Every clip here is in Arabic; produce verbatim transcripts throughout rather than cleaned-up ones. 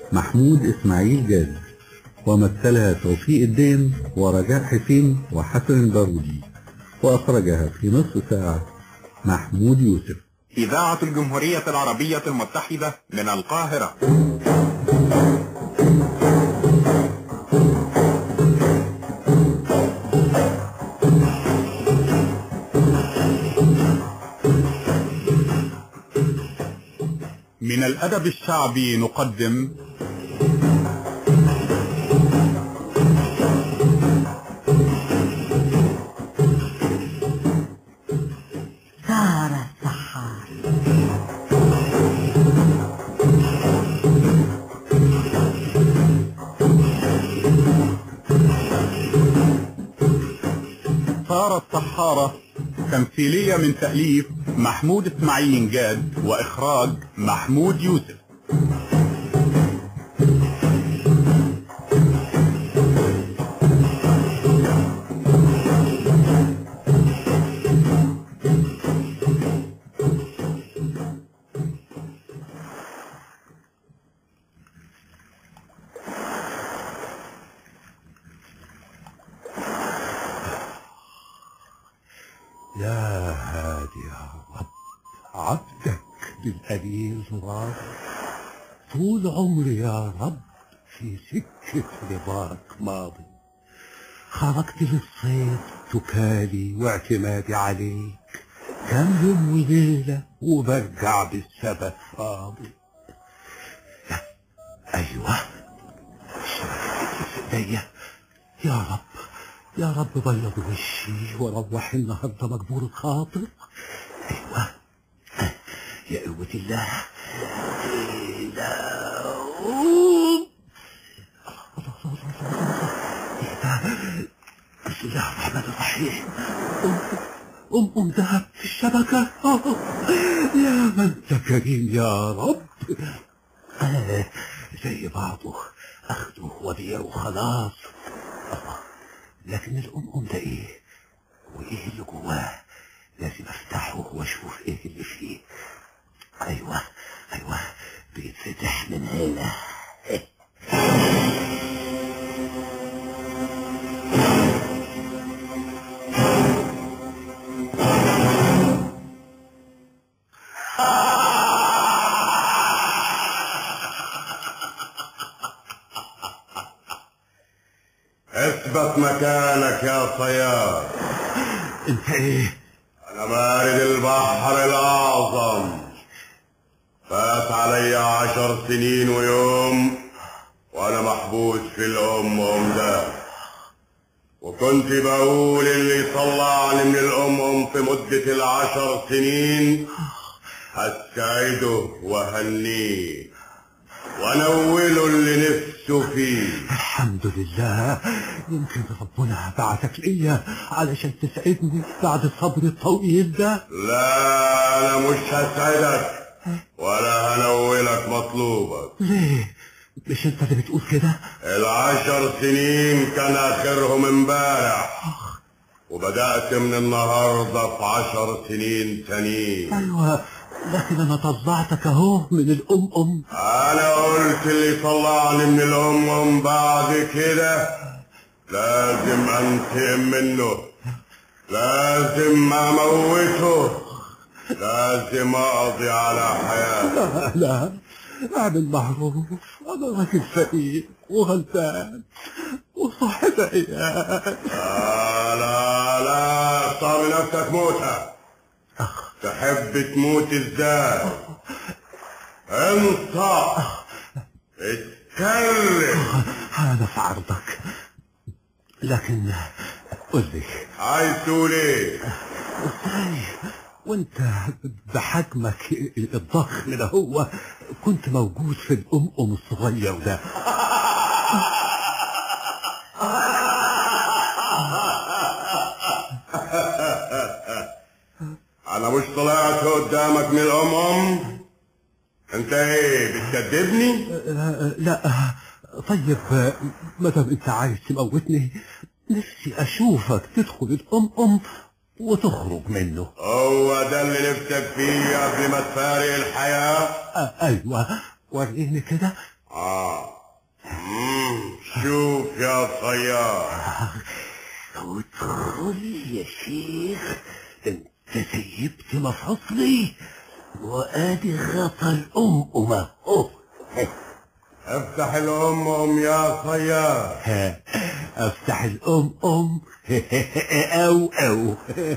محمود إسماعيل جاد، ومثلها توفيق الدين ورجاء حسين وحسن البارودي، وأخرجها في نصف ساعة محمود يوسف. إذاعة الجمهورية العربية المتحدة من القاهرة. من الأدب الشعبي نقدم سارة السحار. سارة السحارة تمثيلية من تأليف محمود إسماعيل جاد وإخراج محمود يوسف. يا هادي يا رب، عبدك للقليل راضي، طول عمري يا رب في سكة رضاك ماضي. خرجت للصيد تكالي واعتمادي عليك، كم يوم وليلة وبرجع بالسبت فاضي. ايوه الشبكة في ايديا، يا رب يا رب بيض وشي واروح النهارده مجبور الخاطر. ايوه يا قوة الله. لا بسم الله الرحمن الرحيم. ام ام ذهب في الشبكة. يا من انت كريم يا رب. زي بعضه اخده وبيعه خلاص. لكن الأم ده ايه وايه اللي جواه؟ لازم افتحه واشوف ايه اللي فيه. ايوه ايوه بيتفتح من هنا. اثبت مكانك يا صياد. انت ايه؟ انا مارد البحر الاعظم. فات علي عشر سنين ويوم وانا محبوس في الام ام ده، وكنت بقول اللي طلعني من الام ام في مدة العشر سنين هسعده وهنيه ونوله اللي نفسه فيه. الحمد لله، يمكن ربنا بعثك ليا علشان تسعدني بعد الصبر الطويل ده. لا انا مش هسعدك ولا هنولك مطلوبك. ليه؟ مش انت اللي بتقول كده؟ العشر سنين كان اخرهم امبارح، وبدأت من النهارده في عشر سنين تانيين. ايوه لكن انا طلعتك اهو من الام ام. انا قلت اللي طلعني من الام ام بعد كده لازم انتقم منه، لازم اموته، لازم اقضي على حياته. لا لا اعمل معروف، انا راجل فقير وغلبان وصاحب عيال. لا لا لا صار نفسك موتة. تحب تموت ازاي؟ انطق اتكلم. انا في عرضك، لكن قل لي عايز تقول ايه؟ ازاي وانت بحجمك الضخم ده هو كنت موجود في الام ام الصغير ده؟ انا مش طلعت قدامك من الام ام؟ انت ايه بتكذبني؟ لا طيب ما دام انت عايز تموتني نفسي اشوفك تدخل الام ام وتخرج منه. هو ده اللي نفسك فيه قبل ما تفارق الحياة؟ آه ايوه وريني كده اه مم. شوف يا صياد. وادخل يا شيخ، انت سيبت مفاصلي وادي غطى الأمأمة اهو. افتح الأمم يا صياد. افتح الأمأم او او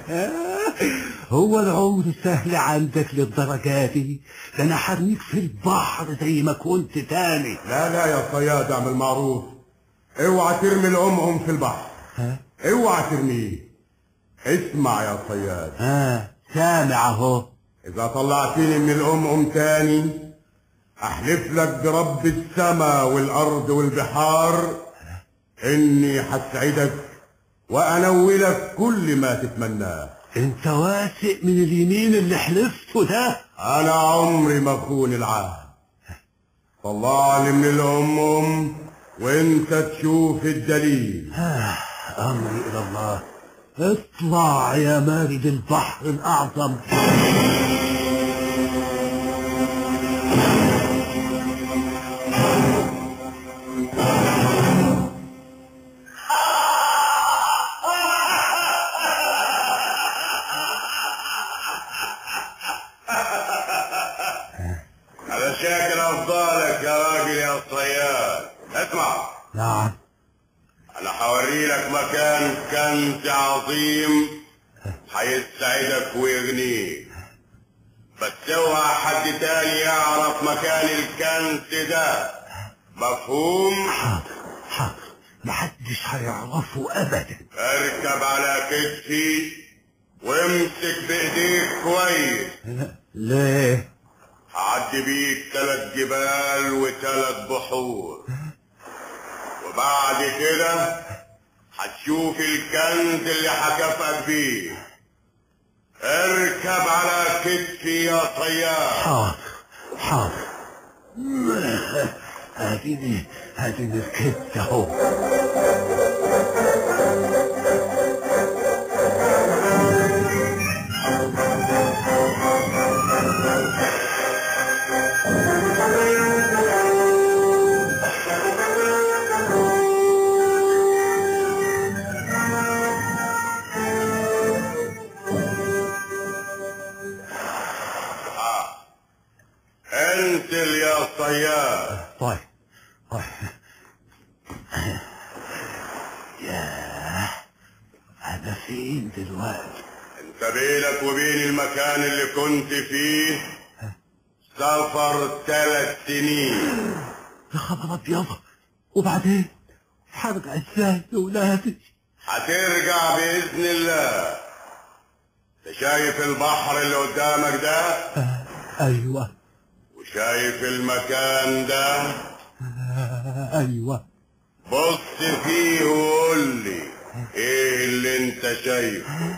هو العمر سهل عندك للدرجة دي؟ ده انا حرميك في البحر زي ما كنت تاني. لا لا يا صياد، اعمل معروف، اوعى ترمي الأمم في البحر. اوعى ترميه. اسمع يا صياد. اه سامع اهو. اذا طلعتني من الأمم تاني احلف لك برب السماء والارض والبحار اني هسعدك وانولك كل ما تتمناه. انت واثق من اليمين اللي حلفته ده؟ انا عمري ما اخون العهد. طلعني من الأمم وانت تشوف الدليل. آه امري الى الله. اطلع يا مارد البحر الاعظم. على شكل افضالك يا راجل يا صياد. اسمع. نعم. انا حوري لك مكان كنز عظيم هيسعدك ويغنيك، بس اوعى حد تاني يعرف مكان الكنز ده. مفهوم؟ حاضر حاضر، محدش هيعرفه ابدا. اركب على كتفي وامسك بايديك كويس. ليه؟ هعدي بيك تلات جبال وتلات بحور، وبعد كده هتشوف الكنز اللي هكافئك بيه. اركب على كتفي يا صياد. حاضر حاضر. اديني اديني ركبت اهو. انزل يا صياد. طيب طيب. ياه، انا فين دلوقتي؟ انت بينك وبين المكان اللي كنت فيه سفر ثلاث سنين. يا خبر ابيض، وبعدين هرجع ازاي لولادي؟ هترجع باذن الله. انت شايف البحر اللي قدامك ده؟ آه ايوه. وشايف المكان ده؟ آه ايوه. بص فيه وقول لي ايه اللي انت شايفه.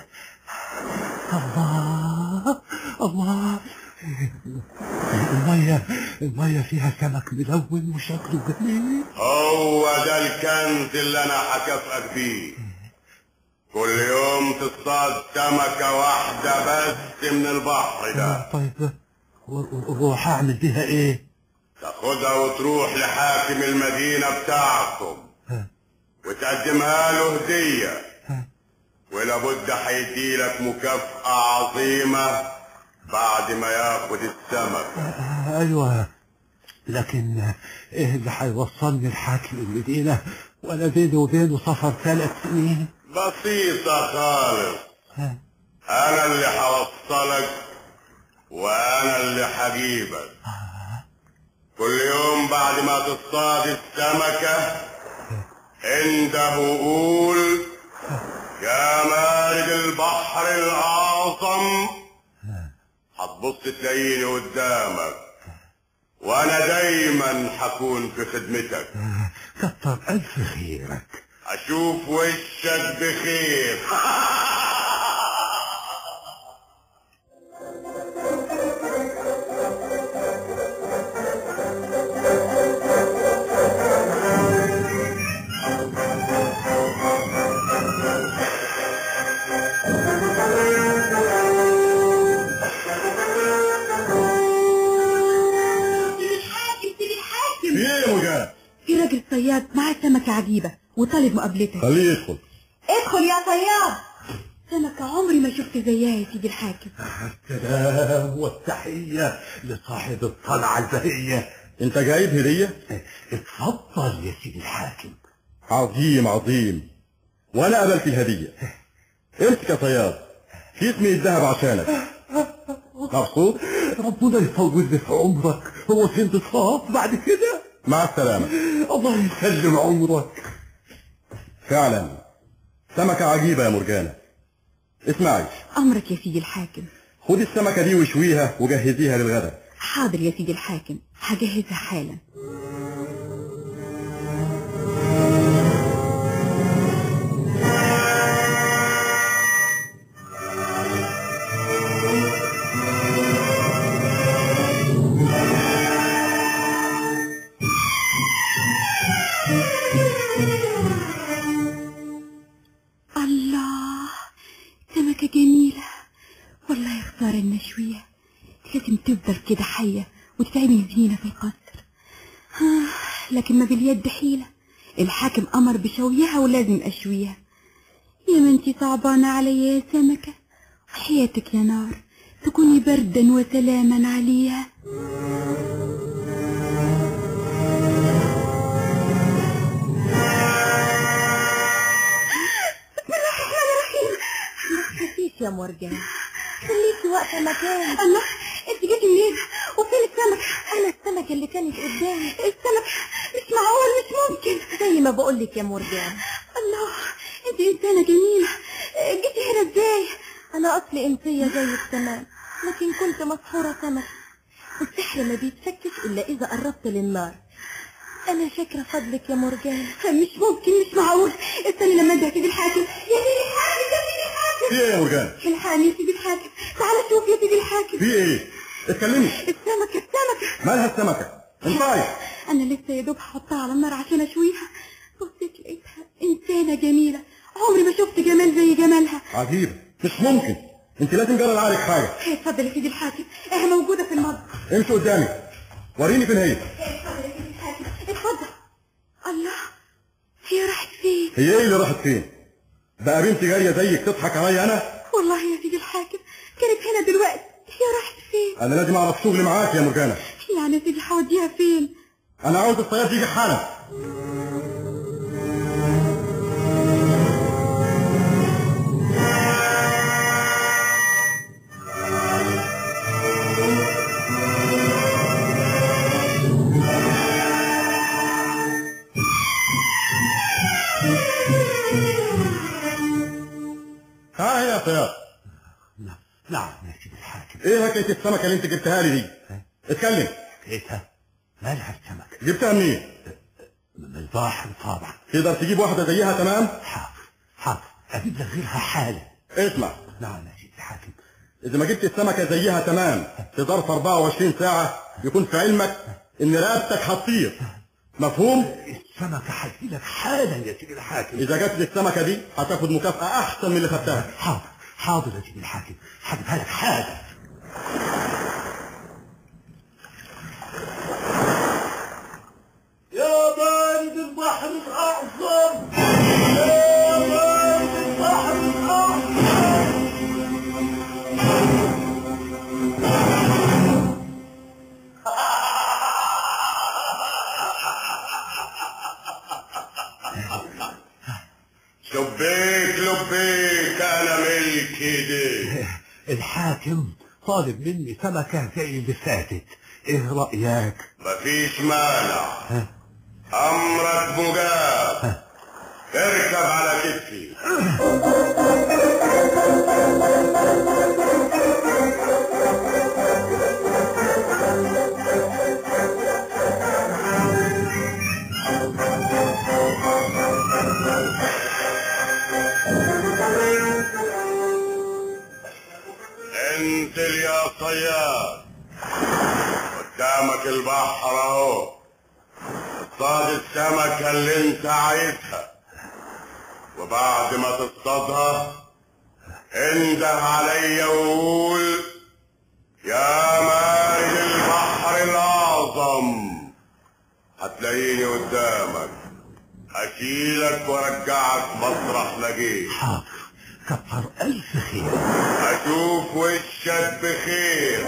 الله الله، المية المية فيها سمك ملون وشكله جميل. هو ده الكنز اللي انا هكافئك بيه. كل يوم تصطاد سمكة واحدة بس من البحر ده. طيب وهعمل بيها ايه؟ تاخدها وتروح لحاكم المدينة بتاعكم وتقدمها له هدية، ولابد هيديلك مكافأة عظيمة بعد ما ياخد السمك. ايوه، لكن ايه اللي هيوصلني لحاكم المدينة وانا بيني وبينه سفر ثلاث سنين؟ بسيطة خالص. انا اللي هوصلك وانا اللي هجيبك. كل يوم بعد ما تصطاد السمكة انده وقول يا مارد البحر الاعظم. هتبص تلاقيني قدامك وانا دايما هكون في خدمتك. كتر الف خيرك. اشوف وشك بخير. ايه في راجل صياد معاه سمكة عجيبة وطالب مقابلتك. خليه يدخل. ادخل يا صياد. سمكة عمري ما شفت زيها يا سيدي الحاكم. السلام والتحية لصاحب الطلعة البهية. انت جايب هدية؟ اتفضل يا سيدي الحاكم. عظيم عظيم، وانا قبلت الهدية. امسك يا صياد، كيس من الذهب عشانك. مبسوط؟ ربنا يطول في عمرك. هو فين تصاف بعد كده؟ مع السلامة. الله يسلم عمرك. فعلا سمكة عجيبة يا مرجانة. اسمعي، أمرك يا سيدي الحاكم. خدي السمكة دي وشويها وجهزيها للغدا. حاضر يا سيدي الحاكم، هجهزها حالا. الله، سمكة جميلة والله. يا خسارة النشوية، لازم تفضل كده حية وتتعمل زينة في القصر. آه لكن ما باليد حيلة. الحاكم أمر بشويها ولازم أشويها. يا ما انتي صعبانة عليا يا سمكة، وحياتك يا نار تكوني بردا وسلاما عليها. يا مرجان خليكي واقفه مكانك. الله، انت جيتي منين وفين السمكة؟ انا السمكه اللي كانت قدامي. السمكة؟ مش معقول، مش ممكن. زي ما بقولك يا مرجان. الله، انت انسانة جميلة. جيتي هنا ازاي؟ انا اصلي انسيه زيك تمام، لكن كنت مسحوره سمك. السحر ما بيتفكش الا اذا قربت للنار. انا شاكره فضلك يا مرجان. مش ممكن، مش معقول. استني لما انت يا سيدي الحاكم. يا سيدي الحاكم، يا سيدي الحاكم. في ايه يا مرجان؟ الحقني يا سيدي الحاكم، تعال شوف يا سيدي الحاكم. في ايه؟ اتكلمي. السمكة، السمكة. مالها السمكة؟ انطقي. انا لسه يا دوب هحطها على النار عشان اشويها، بصيت لقيتها انسانة جميلة. عمري ما شفت جمال زي جمالها. عجيبة، مش ممكن. انت لازم جرى عليك حاجة. اتفضل يا سيدي الحاكم، اهي موجودة في المطبخ. امشي قدامي، وريني فين هي. اتفضل يا سيدي الحاكم، اتفضل. الله، هي راحت فين؟ هي ايه اللي راحت فين؟ بقى بنت جارية زيك تضحك عليا انا؟ والله يا سيدي الحاكم كانت هنا دلوقتي. هي راحت فين؟ انا لازم اعرف شغلي معاك يا مرجانة. يعني يا سيدي هوديها فين؟ انا عاوز الصياد يجي حالا. ها هي يا صياد. نعم نعم يا سيدي الحاكم. ايه حكاية السمكة اللي انت جبتها لي دي؟ اتكلم. لقيتها. مالها السمكة؟ جبتها منين؟ من البحر طبعا. تقدر تجيب واحدة زيها تمام؟ حاضر حاضر، اجيب لك غيرها حالا. اسمع، نعم يا سيدي الحاكم. اذا ما جبت السمكة زيها تمام في ظرف أربعة وعشرين ساعة يكون في علمك ان رقبتك هتطير. مفهوم؟ السمكة هتجيلك حالا يا سيدي الحاكم. اذا جات لي السمكة دي هتاخد مكافأة احسن من اللي خدتها. حاضر حاضر يا سيدي الحاكم، هجيبها لك حالا. يا بارد البحر الأعظم، يا بارد البحر الأعظم. لبيك لبيك انا ملكي دي. الحاكم طالب مني سمكة زي اللي فاتت، ايه رأيك؟ مفيش مانع، امرك مجاب. اركب على كتفي. انزل يا صياد، قدامك البحر اهو. اصطاد السمكة اللي انت عايزها، وبعد ما تصطادها انده عليا وقول يا مارد البحر الاعظم. هتلاقيني قدامك، هشيلك وارجعك مطرح ما جيت. حاضر، كتر ألف خير. هشوف وشك بخير.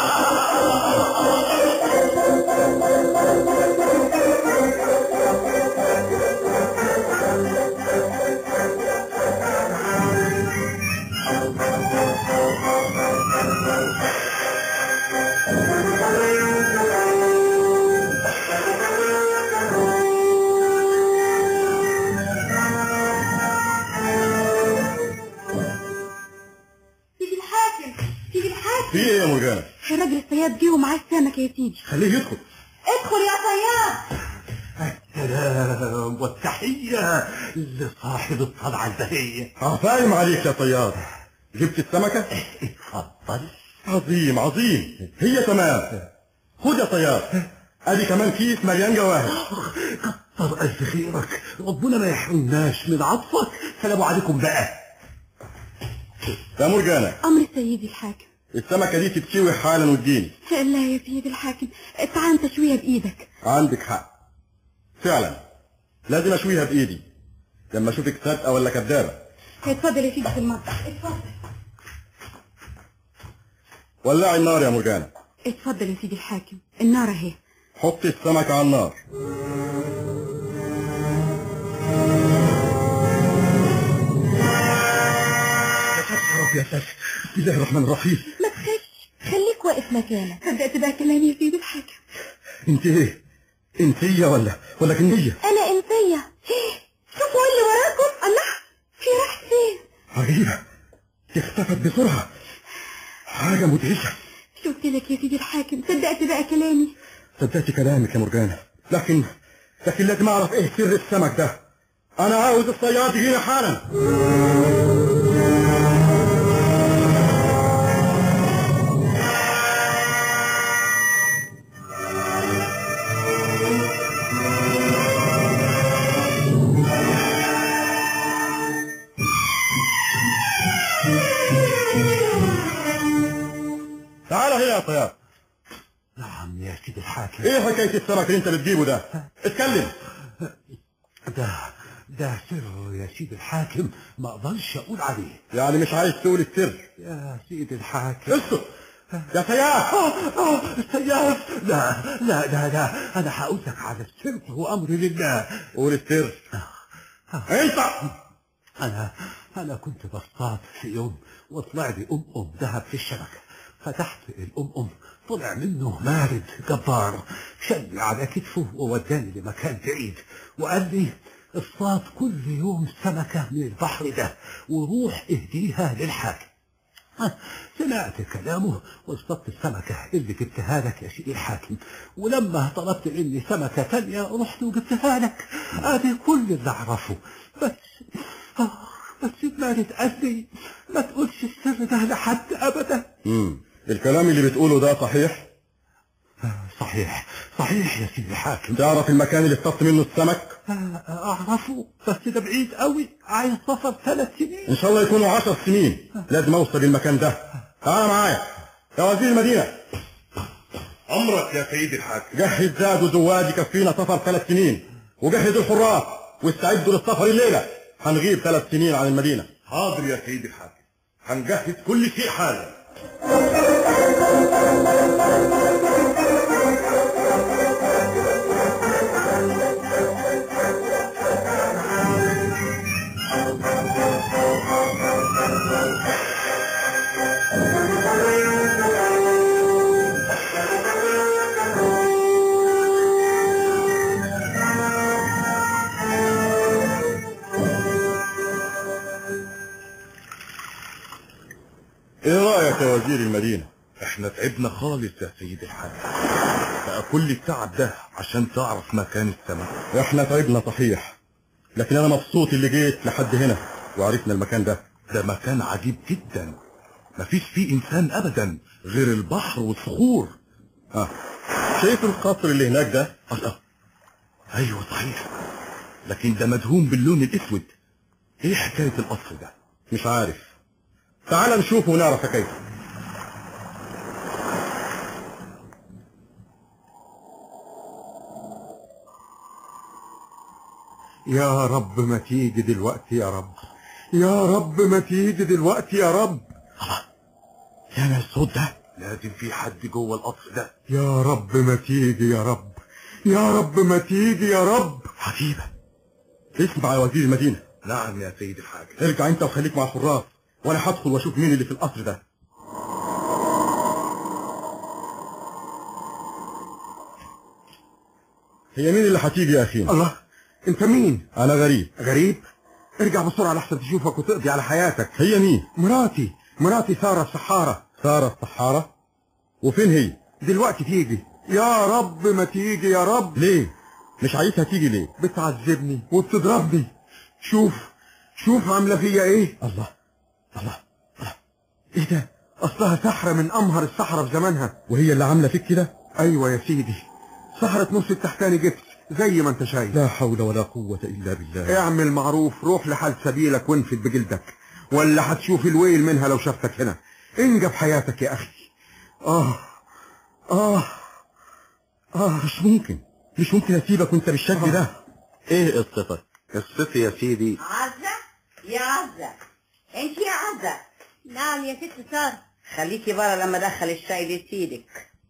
في ايه يا مرجانة؟ الراجل الصياد جه ومعاه السمك يا سيدي. خليه يدخل. ادخل يا صياد. السلام والتحية لصاحب الطلعة البهية. عفايم عليك يا صياد. جبت السمكة؟ اتفضل. عظيم عظيم، هي تمام. خد يا صياد، ادي كمان كيس مليان جواهر. كتر ألف خيرك، ربنا ما يحرمناش من عطفك. سلام عليكم بقى. يا مرجانة، امر سيدي الحاكم. السمكة دي تتشوي حالا وتجيني. لا يا سيدي الحاكم، تعال انت شوية بايدك. عندك حق فعلا، لازم اشويها بايدي لما اشوفك صادقة ولا كدابة. اتفضل يا سيدي في المطبخ، اتفضل. ولعي النار يا مرجانة. اتفضل يا سيدي الحاكم، النار اهي. حطي السمكة على النار. يا ساتر، بسم الله الرحمن الرحيم. ما تخافش، خليك واقف مكانك. صدقت بقى كلامي يا سيدي الحاكم. انت ايه؟ انسية ولا ولا جنية؟ انا انسية. شوفوا اللي وراكم. الله، في راح فين؟ عجيبة، اختفت بسرعة، حاجة مدهشة. شفت لك يا سيدي الحاكم، صدقت بقى كلامي. صدقت كلامك يا مرجانة، لكن لكن لازم اعرف ايه سر السمك ده. انا عاوز الصياد يجينا حالا. تعال هنا يا صياد. نعم يا سيدي الحاكم. ايه حكاية السمك اللي انت بتجيبه ده؟ اتكلم. ده ده سر يا سيدي الحاكم، ما اقدرش اقول عليه. يعني مش عايز تقول السر؟ يا سيدي الحاكم اسكت يا سياف. اه سياف. لا لا لا لا، انا هقول لك على السر وامري لله. قول السر. انت. انا انا كنت بصطاد في يوم وطلع لي ام ام ذهب في الشبكه. فتحت الام ام، طلع منه مارد جبار، شلني على كتفه ووداني لمكان بعيد وقال لي اصطاد كل يوم سمكة من البحر ده وروح اهديها للحاكم. سمعت كلامه واصطدت السمكة اللي جبتها لك يا سيدي الحاكم، ولما طلبت مني سمكة تانية رحت وجبتها لك. ادي كل اللي اعرفه. بس بس المارد قال لي ما تقولش السر ده لحد ابدا. امم الكلام اللي بتقوله ده صحيح؟ صحيح صحيح يا سيدي الحاكم. تعرف المكان اللي اصطدت منه السمك؟ اعرفه، بس ده بعيد قوي، عايز سفر ثلاث سنين. ان شاء الله يكونوا عشر سنين. لازم اوصل المكان ده. تعال معايا يا وزير المدينة. امرك يا سيدي الحاكم. جهز زاد وزواج يكفينا سفر ثلاث سنين، وجهز الحراس واستعدوا للسفر الليلة. هنغيب ثلاث سنين عن المدينة. حاضر يا سيدي الحاكم، هنجهز كل شيء حالا. ايه رأيك يا وزير المدينة؟ احنا تعبنا خالص يا سيدي الحاكم، بقى كل التعب ده عشان تعرف مكان السمك. احنا تعبنا صحيح، لكن انا مبسوط اللي جيت لحد هنا وعرفنا المكان ده. ده مكان عجيب جدا، مفيش فيه انسان ابدا غير البحر والصخور. اه شايف القصر اللي هناك ده؟ الله، ايوه صحيح، لكن ده مدهون باللون الاسود. ايه حكاية القصر ده؟ مش عارف، تعال نشوفه ونعرف حكايته. يا رب ما تيجي دلوقتي يا رب، يا رب ما تيجي دلوقتي يا رب. الله، سامع الصوت ده؟ لازم في حد جوه القصر ده. يا رب ما تيجي يا رب، يا رب ما تيجي يا رب. عجيبة. اسمع يا وزير المدينة. نعم يا سيد الحاج. ارجع انت وخليك مع الحراس، وانا هدخل واشوف مين اللي في القصر ده. هي مين اللي هتيجي يا اخي؟ الله، انت مين؟ انا غريب. غريب؟ ارجع بسرعة لحسن تشوفك وتقضي على حياتك. هي مين؟ مراتي، مراتي سارة السحارة. سارة السحارة؟ وفين هي؟ دلوقتي تيجي. يا رب ما تيجي يا رب. ليه؟ مش عايزها تيجي ليه؟ بتعذبني وبتضربني. شوف شوف عاملة فيا ايه. الله الله الله، ايه ده؟ اصلها سحرة من امهر السحرة في زمانها. وهي اللي عاملة فيك كده؟ ايوه يا سيدي، سحرة نص التحتاني جبس زي ما انت شايف. لا حول ولا قوة الا بالله. اعمل معروف، روح لحال سبيلك وانفد بجلدك، ولا هتشوف الويل منها لو شفتك هنا. انجب حياتك يا اخي. اه اه اه مش ممكن، مش ممكن اسيبك وانت بالشكل ده. ايه قصتك؟ قصتي يا سيدي. عزة يا عزة، انت يا عزة. نعم يا ست سارة. خليكي برا لما ادخل الشاي لسيدك.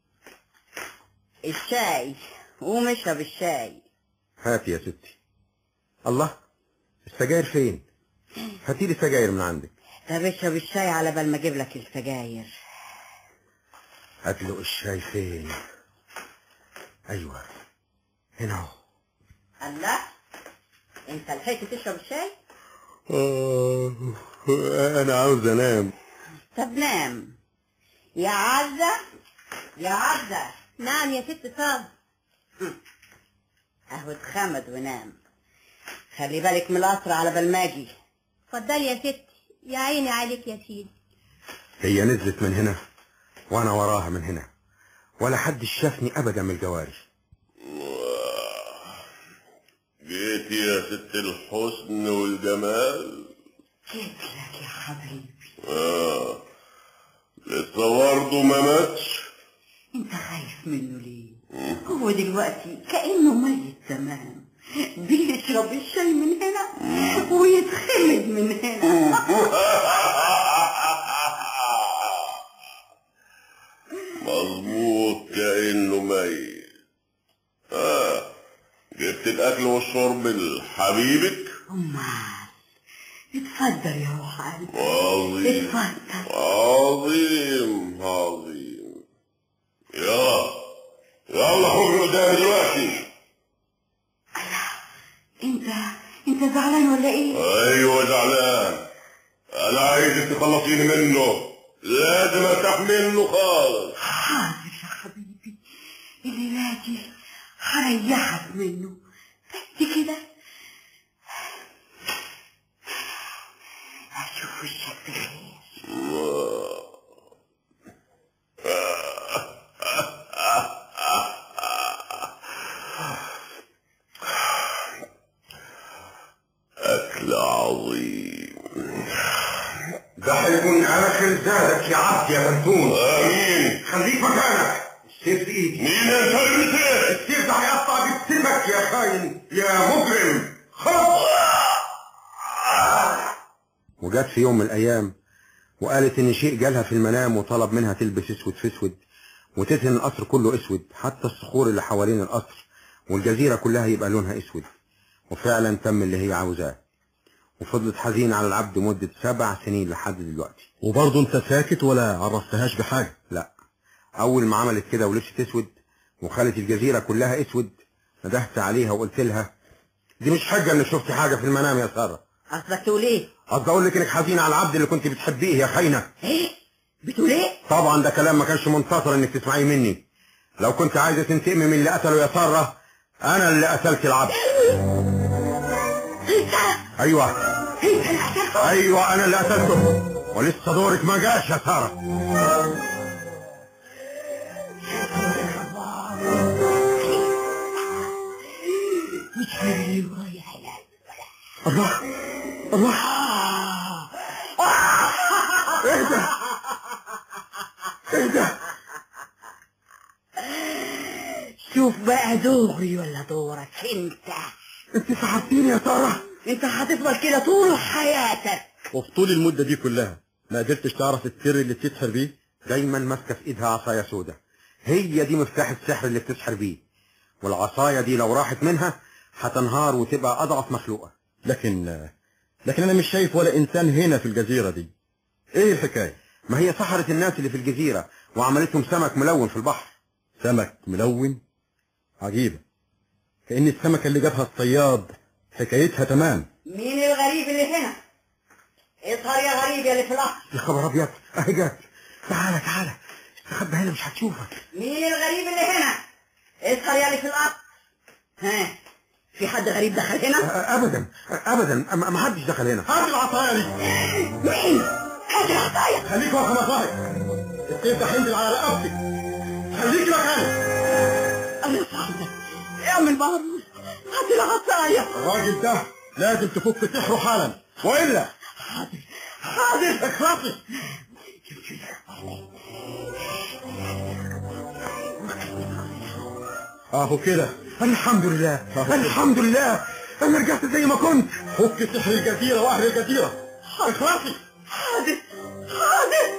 الشاي، قوم اشرب الشاي. هات يا ستي. الله، السجاير فين؟ هاتي لي سجاير من عندك. طب اشرب الشاي على بال ما اجيب لك السجاير. ادلق الشاي فين؟ ايوه هنا اهو. الله، انت لحقت تشرب الشاي؟ آه انا عاوز انام. طب نام يا عزة، يا عزة. نعم يا ست سارة. اهو اتخمد ونام. خلي بالك من القصر على بال ما اجي. اتفضلي يا ستي، يا عيني عليك يا سيدي. هي نزلت من هنا وانا وراها من هنا، ولا حد شافني ابدا من الجواري. جيت يا ست الحسن والجمال. جيت لك يا حبيبي. اه لسه برضه ما ماتش. انت خايف منه ليه؟ هو دلوقتي كأنه ميت تمام، بيشرب الشاي من هنا ويتخمد من هنا. مظبوط، كأنه ميت. اه جبت الاكل والشرب لحبيبك؟ امال اتفضل يا وحال. عظيم اتفضل. عظيم عظيم. يلا يلا خرج قدامي دلوقتي. انت انت زعلان ولا ايه؟ ايوه زعلان. انا عايزك تخلصيني منه، لازم ارتاح منه خالص. حاضر يا حبيبي، الليلة دي هريحك منه بس كده. اشوف وشك بخير. اكل عظيم. ده هيكون اخر زادك يا عبد يا بنتون. امين. خليك مكانك. السيف في ايدي. مين انت اللي بتسير؟ السيف ده هيقطع جسمك يا خاين يا مجرم. خلاص. وجات في يوم من الايام وقالت ان شيء جالها في المنام وطلب منها تلبس اسود في اسود وتدهن القصر كله اسود، حتى الصخور اللي حوالين القصر والجزيره كلها يبقى لونها اسود. وفعلا تم اللي هي عاوزاه، وفضلت حزينه على العبد مده سبع سنين لحد دلوقتي. وبرضه انت ساكت ولا عرفتهاش بحاجه؟ لا، اول ما عملت كده ولبست اسود وخلت الجزيره كلها اسود ندهت عليها وقلت لها دي مش حاجه ان شفتي حاجه في المنام يا ساره. قصدك تقول ايه؟ قصدي اقول لك انك حزينه على العبد اللي كنت بتحبيه يا خاينه. ايه؟ بتقول ايه؟ طبعا ده كلام ما كانش منتظر انك تسمعيه مني. لو كنت عايزه تنتقمي من اللي قتله يا ساره، انا اللي قتلت العبد. ايوه ايوه انا اللي قتلته، ولسه دورك ما جاش يا ساره. الله الله، ايه ده ايه ده؟ شوف بقى دوري ولا دورك انت. انت سحبتيني يا سارة. انت هتفضل كده طول حياتك. وفي طول المدة دي كلها ما قدرتش تعرف السر اللي بتسحر بيه؟ دايما ماسكة في ايدها عصاية سودة، هي دي مفتاح السحر اللي بتسحر بيه، والعصاية دي لو راحت منها هتنهار وتبقى أضعف مخلوقة. لكن لكن أنا مش شايف ولا إنسان هنا في الجزيرة دي. إيه الحكاية؟ ما هي سحرت الناس اللي في الجزيرة وعملتهم سمك ملون في البحر. سمك ملون؟ عجيبة، كأن السمكة اللي جابها الصياد حكايتها تمام. مين الغريب اللي هنا؟ اظهر يا غريب يا اللي في القصر. يا خبر أبيض، أهي جت. تعالى تعالى استخبى هنا مش هتشوفك. مين الغريب اللي هنا؟ اظهر يا اللي في القصر. ها، في حد غريب دخل هنا؟ أبدا أبدا ما حدش دخل هنا. هات العصاية دي. مين؟ هات العصاية. خليك واقف مصاحب، السيف ده هينزل على رقبتك، خليك مكانك. أنا صاحبك اعمل معروف، هات العصاية. الراجل ده لازم تفك سحره حالا وإلا. حاضر حاضر. اخلصي. اهو كده. الحمد لله الحمد لله انا رجعت زي ما كنت. فك سحر الجزيرة واهل الجزيرة. اخلصي. حاضر حاضر.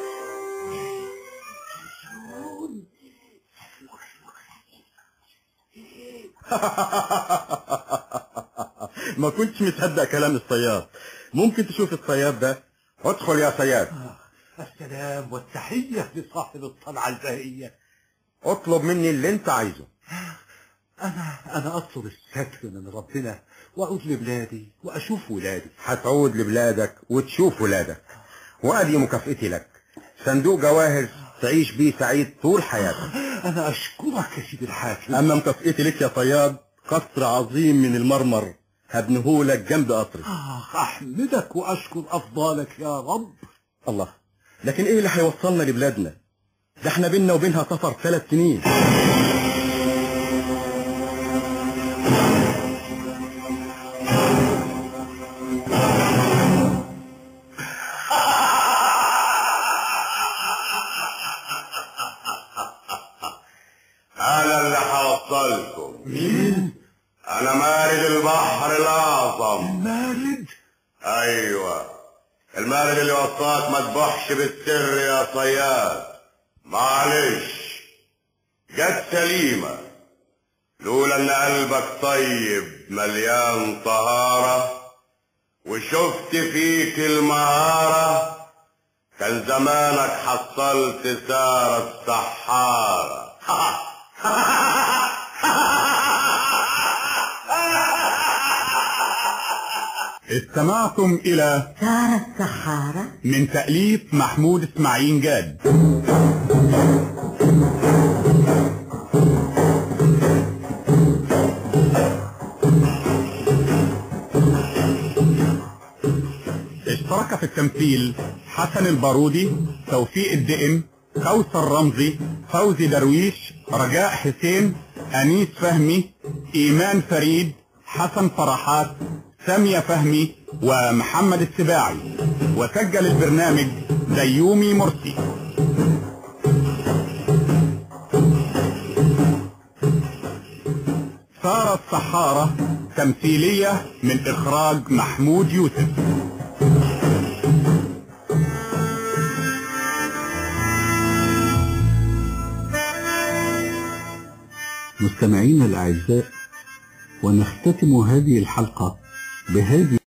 ما كنتش مصدق كلام الصياد. ممكن تشوف الصياد ده؟ ادخل يا صياد. السلام والتحية لصاحب الطلعة البهية. اطلب مني اللي انت عايزه. أنا أنا أطلب الستر من ربنا وأعود لبلادي وأشوف ولادي. هتعود لبلادك وتشوف ولادك، وأدي مكافئتي لك، صندوق جواهر تعيش بيه سعيد طول حياتك. أنا أشكرك يا سيدي الحاكم. أما مكافئتي لك يا صياد قصر عظيم من المرمر هبنهولك جنب قصري. آه أحمدك وأشكر أفضالك يا رب. الله، لكن إيه اللي هيوصلنا لبلادنا؟ ده احنا بينا وبينها سفر ثلاث سنين. أنا اللي هوصلكم. مين؟ أنا مارد البحر الأعظم. المارد؟ أيوة، المارد اللي وصاك ما تبحش بالسر يا صياد. معلش، جت سليمة، لولا إن قلبك طيب مليان طهارة وشفت فيك المهارة كان زمانك حصلت سارة السحارة. استمعتم إلى سارة السحارة من تأليف محمود اسماعيل جاد. اشترك في التمثيل حسن البارودي، توفيق الدقن، كوثر رمزي، فوزي درويش، رجاء حسين، أنيس فهمي، إيمان فريد، حسن فرحات، سامية فهمي، ومحمد السباعي. وسجل البرنامج ديومي مرسي. سارة السحارة تمثيلية من إخراج محمود يوسف. مستمعينا الأعزاء، ونختتم هذه الحلقة بهذه